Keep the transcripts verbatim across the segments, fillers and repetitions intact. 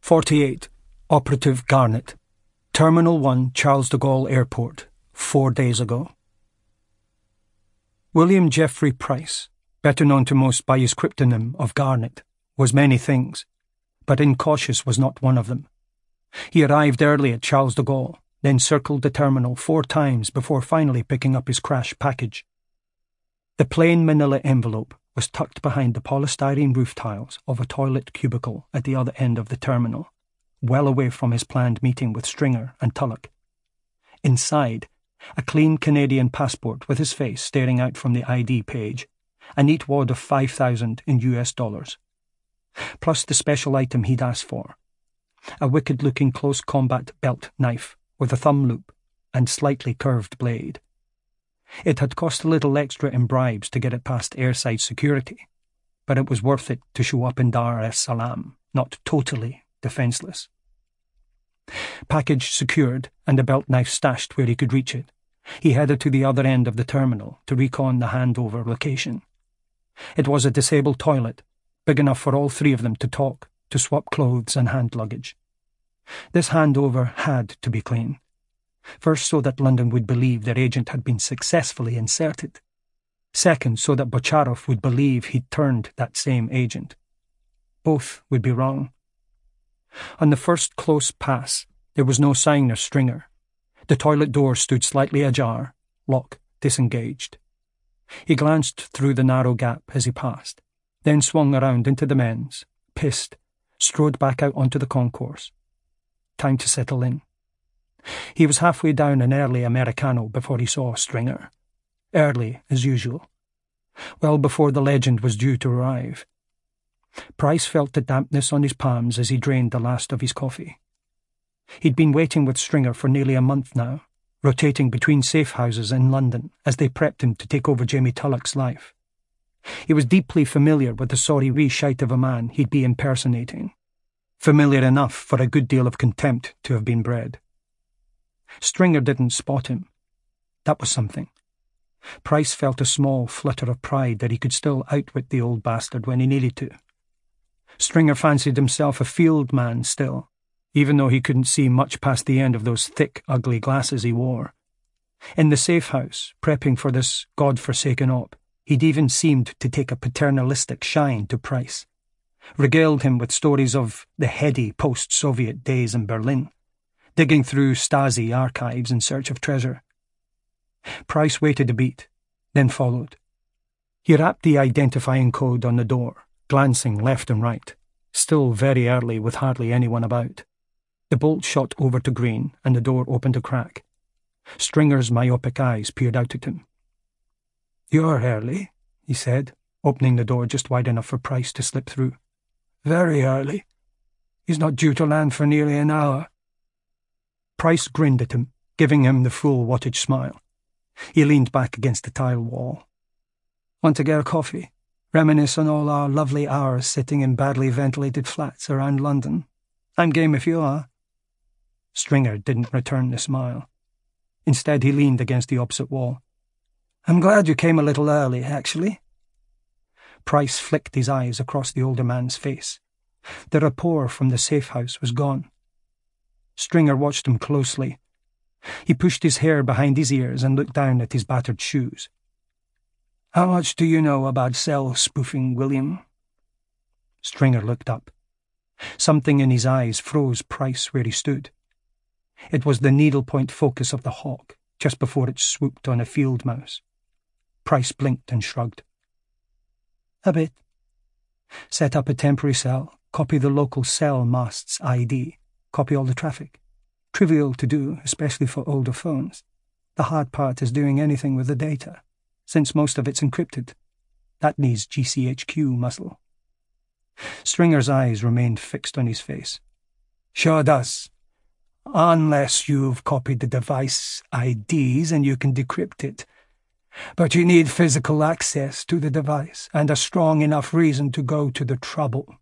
forty-eight. Operative Garnet. Terminal one, Charles de Gaulle Airport, four days ago. William Jeffrey Price, better known to most by his cryptonym of Garnet, was many things, but incautious was not one of them. He arrived early at Charles de Gaulle, then circled the terminal four times before finally picking up his crash package. The plain manila envelope was tucked behind the polystyrene roof tiles of a toilet cubicle at the other end of the terminal, well away from his planned meeting with Stringer and Tulloch. Inside, a clean Canadian passport with his face staring out from the I D page, a neat wad of five thousand in U S dollars, plus the special item he'd asked for, a wicked-looking close combat belt knife with a thumb loop and slightly curved blade. It had cost a little extra in bribes to get it past airside security, but it was worth it to show up in Dar es Salaam, not totally defenceless. Package secured and the belt knife stashed where he could reach it, he headed to the other end of the terminal to recon the handover location. It was a disabled toilet, big enough for all three of them to talk, to swap clothes and hand luggage. This handover had to be clean. First, so that London would believe their agent had been successfully inserted. Second, so that Bocharov would believe he'd turned that same agent. Both would be wrong. On the first close pass, there was no sign of Stringer. The toilet door stood slightly ajar, lock disengaged. He glanced through the narrow gap as he passed, then swung around into the men's, pissed, strode back out onto the concourse. Time to settle in. He was halfway down an early Americano before he saw Stringer. Early, as usual. Well before the legend was due to arrive. Price felt the dampness on his palms as he drained the last of his coffee. He'd been waiting with Stringer for nearly a month now, rotating between safe houses in London as they prepped him to take over Jamie Tulloch's life. He was deeply familiar with the sorry wee shite of a man he'd be impersonating. Familiar enough for a good deal of contempt to have been bred. Stringer didn't spot him. That was something. Price felt a small flutter of pride that he could still outwit the old bastard when he needed to. Stringer fancied himself a field man still, even though he couldn't see much past the end of those thick, ugly glasses he wore. In the safe house, prepping for this god-forsaken op, he'd even seemed to take a paternalistic shine to Price, regaled him with stories of the heady post-Soviet days in Berlin, digging through Stasi archives in search of treasure. Price waited a beat, then followed. He rapped the identifying code on the door, glancing left and right, still very early with hardly anyone about. The bolt shot over to green, and the door opened a crack. Stringer's myopic eyes peered out at him. "You're early," he said, opening the door just wide enough for Price to slip through. "Very early. He's not due to land for nearly an hour." Price grinned at him, giving him the full wattage smile. He leaned back against the tile wall. "Want to get a coffee? Reminisce on all our lovely hours sitting in badly ventilated flats around London? I'm game if you are." Stringer didn't return the smile. Instead, he leaned against the opposite wall. "I'm glad you came a little early, actually." Price flicked his eyes across the older man's face. The rapport from the safe house was gone. Stringer watched him closely. He pushed his hair behind his ears and looked down at his battered shoes. "How much do you know about cell spoofing, William?" Stringer looked up. Something in his eyes froze Price where he stood. It was the needlepoint focus of the hawk, just before it swooped on a field mouse. Price blinked and shrugged. "A bit. Set up a temporary cell, copy the local cell mast's I D, copy all the traffic. Trivial to do, especially for older phones. The hard part is doing anything with the data, since most of it's encrypted. That needs G C H Q muscle." Stringer's eyes remained fixed on his face. "Sure does. Unless you've copied the device I Ds and you can decrypt it. But you need physical access to the device and a strong enough reason to go to the trouble."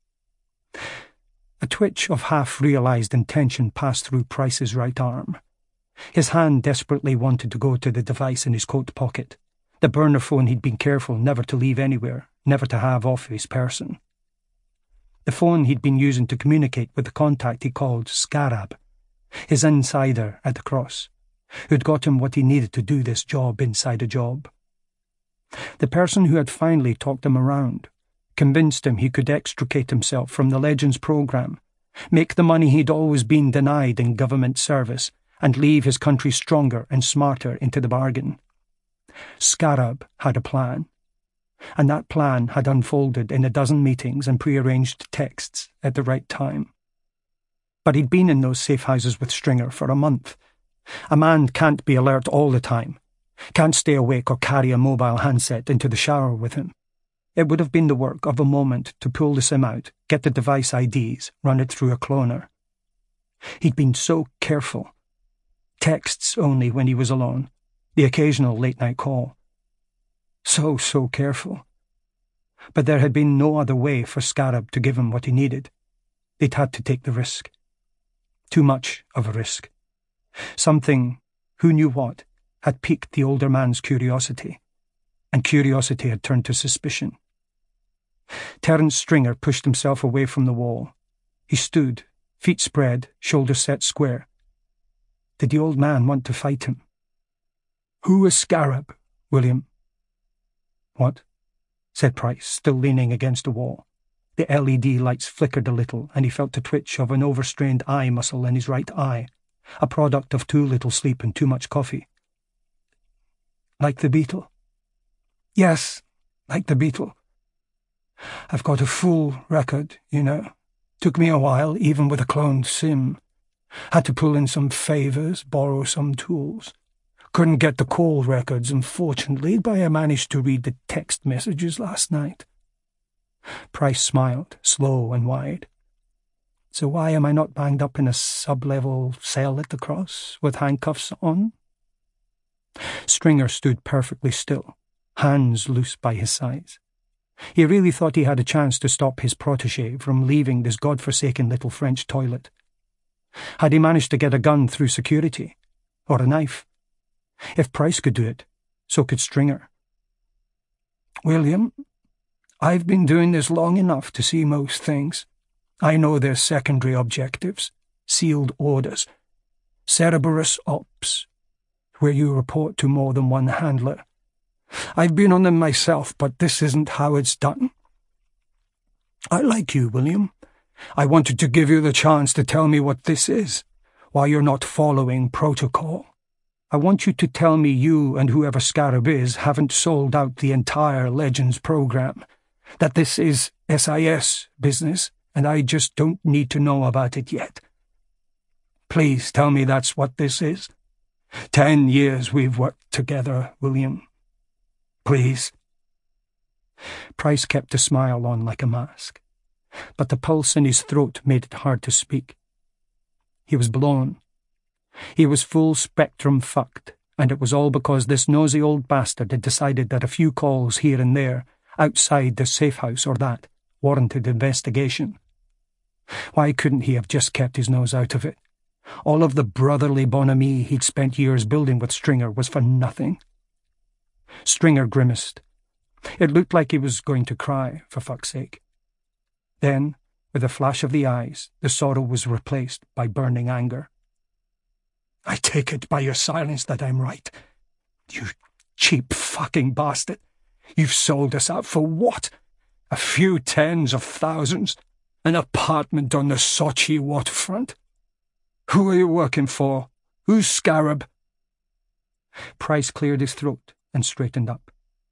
A twitch of half-realized intention passed through Price's right arm. His hand desperately wanted to go to the device in his coat pocket, the burner phone he'd been careful never to leave anywhere, never to have off his person. The phone he'd been using to communicate with the contact he called Scarab, his insider at the Cross, who'd got him what he needed to do this job inside a job. The person who had finally talked him around, convinced him he could extricate himself from the Legends program, make the money he'd always been denied in government service, and leave his country stronger and smarter into the bargain. Scarab had a plan, and that plan had unfolded in a dozen meetings and prearranged texts at the right time. But he'd been in those safe houses with Stringer for a month. A man can't be alert all the time, can't stay awake or carry a mobile handset into the shower with him. It would have been the work of a moment to pull the SIM out, get the device I Ds, run it through a cloner. He'd been so careful. Texts only when he was alone, the occasional late-night call. So, so careful. But there had been no other way for Scarab to give him what he needed. They'd had to take the risk. Too much of a risk. Something, who knew what, had piqued the older man's curiosity, and curiosity had turned to suspicion. Terence Stringer pushed himself away from the wall. He stood, feet spread, shoulders set square. Did the old man want to fight him? "Who is Scarab, William?" "What?" said Price, still leaning against the wall. The L E D lights flickered a little, and he felt a twitch of an overstrained eye muscle in his right eye, a product of too little sleep and too much coffee. "Like the Beatle?" "Yes, like the Beatle. I've got a full record, you know. Took me a while, even with a cloned SIM. Had to pull in some favours, borrow some tools. Couldn't get the call records, unfortunately, but I managed to read the text messages last night." Price smiled, slow and wide. "So why am I not banged up in a sub-level cell at the Cross, with handcuffs on?" Stringer stood perfectly still, hands loose by his sides. He really thought he had a chance to stop his protégé from leaving this godforsaken little French toilet. Had he managed to get a gun through security? Or a knife? If Price could do it, so could Stringer. "William, I've been doing this long enough to see most things. I know there's secondary objectives, sealed orders, Cerberus Ops, where you report to more than one handler. I've been on them myself, but this isn't how it's done. I like you, William. I wanted to give you the chance to tell me what this is, why you're not following protocol. I want you to tell me you and whoever Scarab is haven't sold out the entire Legends program, that this is S I S business, and I just don't need to know about it yet. Please tell me that's what this is. Ten years we've worked together, William. Please." Price kept a smile on like a mask, but the pulse in his throat made it hard to speak. He was blown. He was full spectrum fucked, and it was all because this nosy old bastard had decided that a few calls here and there, outside the safe house or that, warranted investigation. Why couldn't he have just kept his nose out of it? All of the brotherly bonhomie he'd spent years building with Stringer was for nothing. Stringer grimaced. It looked like he was going to cry, for fuck's sake. Then, with a flash of the eyes, the sorrow was replaced by burning anger. "I take it by your silence that I'm right. You cheap fucking bastard. You've sold us out for what? A few tens of thousands? An apartment on the Sochi waterfront? Who are you working for? Who's Scarab?" Price cleared his throat and straightened up.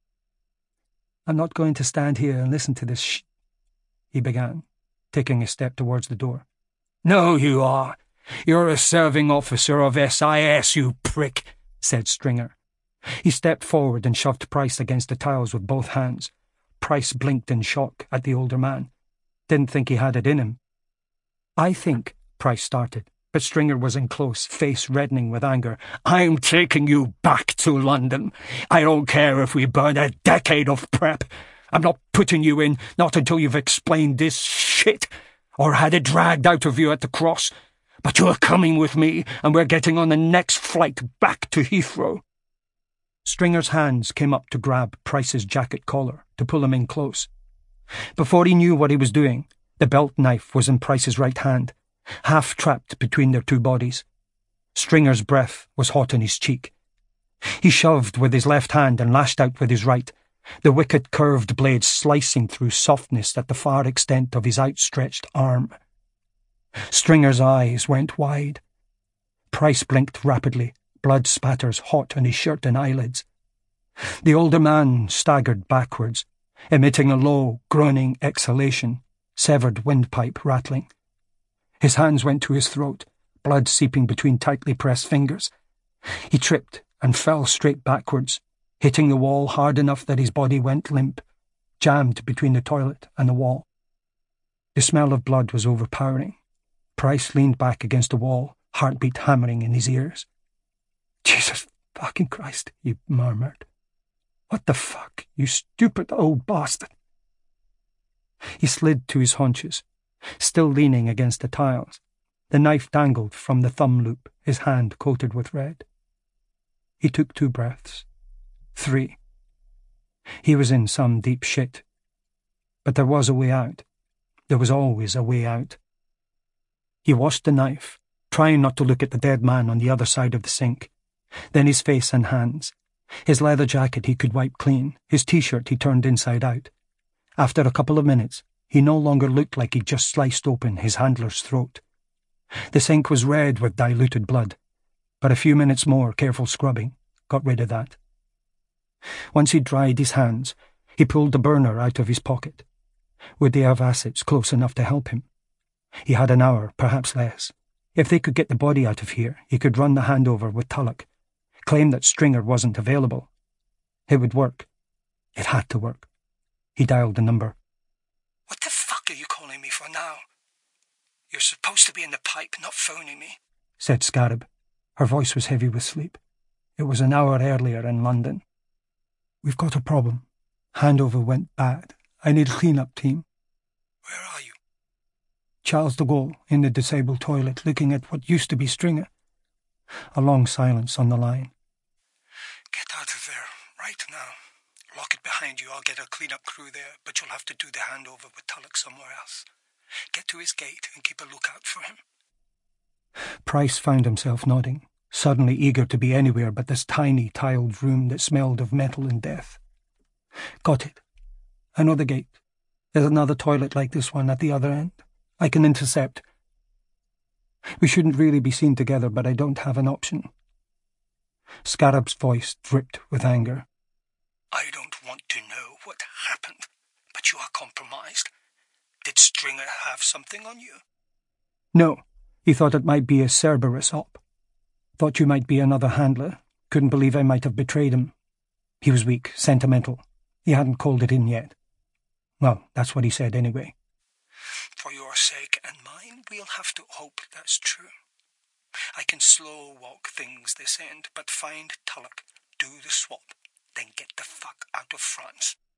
"I'm not going to stand here and listen to this sh..." he began, taking a step towards the door. "No, you are. You're a serving officer of S I S, you prick," said Stringer. He stepped forward and shoved Price against the tiles with both hands. Price blinked in shock at the older man. Didn't think he had it in him. "I think," Price started, but Stringer was in close, face reddening with anger. "I'm taking you back to London. I don't care if we burn a decade of prep. I'm not putting you in, not until you've explained this shit, or had it dragged out of you at the Cross. But you're coming with me, and we're getting on the next flight back to Heathrow." Stringer's hands came up to grab Price's jacket collar, to pull him in close. Before he knew what he was doing, The belt knife was in Price's right hand, half trapped between their two bodies. Stringer's breath was hot on his cheek. He shoved with his left hand and lashed out with his right, the wicked curved blade slicing through softness at the far extent of his outstretched arm. Stringer's eyes went wide. Price blinked rapidly, blood spatters hot on his shirt and eyelids. The older man staggered backwards, emitting a low, groaning exhalation, severed windpipe rattling. His hands went to his throat, blood seeping between tightly pressed fingers. He tripped and fell straight backwards, hitting the wall hard enough that his body went limp, jammed between the toilet and the wall. The smell of blood was overpowering. Price leaned back against the wall, heartbeat hammering in his ears. "Jesus fucking Christ," he murmured. "What the fuck, you stupid old bastard." He slid to his haunches, still leaning against the tiles. The knife dangled from the thumb loop, his hand coated with red. He took two breaths. Three. He was in some deep shit. But there was a way out. There was always a way out. He washed the knife, trying not to look at the dead man on the other side of the sink. Then his face and hands. His leather jacket he could wipe clean, his t-shirt he turned inside out. After a couple of minutes, he no longer looked like he'd just sliced open his handler's throat. The sink was red with diluted blood, but a few minutes more careful scrubbing got rid of that. Once he'd dried his hands, he pulled the burner out of his pocket. Would they have assets close enough to help him? He had an hour, perhaps less. If they could get the body out of here, he could run the handover with Tulloch, claim that Stringer wasn't available. It would work. It had to work. He dialed the number. "What the fuck are you calling me for now? You're supposed to be in the pipe, not phoning me," said Scarab. Her voice was heavy with sleep. It was an hour earlier in London. "We've got a problem. Handover went bad. I need a clean-up team." "Where are you?" "Charles de Gaulle, in the disabled toilet, looking at what used to be Stringer." A long silence on the line. "Get out of there, right now. Lock it behind you. I'll get a clean-up crew there, but you'll have to do the handover with Tulloch somewhere else. Get to his gate and keep a lookout for him." Price found himself nodding, suddenly eager to be anywhere but this tiny, tiled room that smelled of metal and death. "Got it. I know the gate. There's another toilet like this one at the other end. I can intercept. We shouldn't really be seen together, but I don't have an option." Scarab's voice dripped with anger. "I don't want to know what happened, but you are compromised. Did Stringer have something on you?" "No. He thought it might be a Cerberus op. Thought you might be another handler. Couldn't believe I might have betrayed him. He was weak, sentimental. He hadn't called it in yet. Well, that's what he said anyway." "For your sake and mine, we'll have to hope that's true. I can slow walk things this end, but find Tulloch, do the swap, then get the fuck out of France."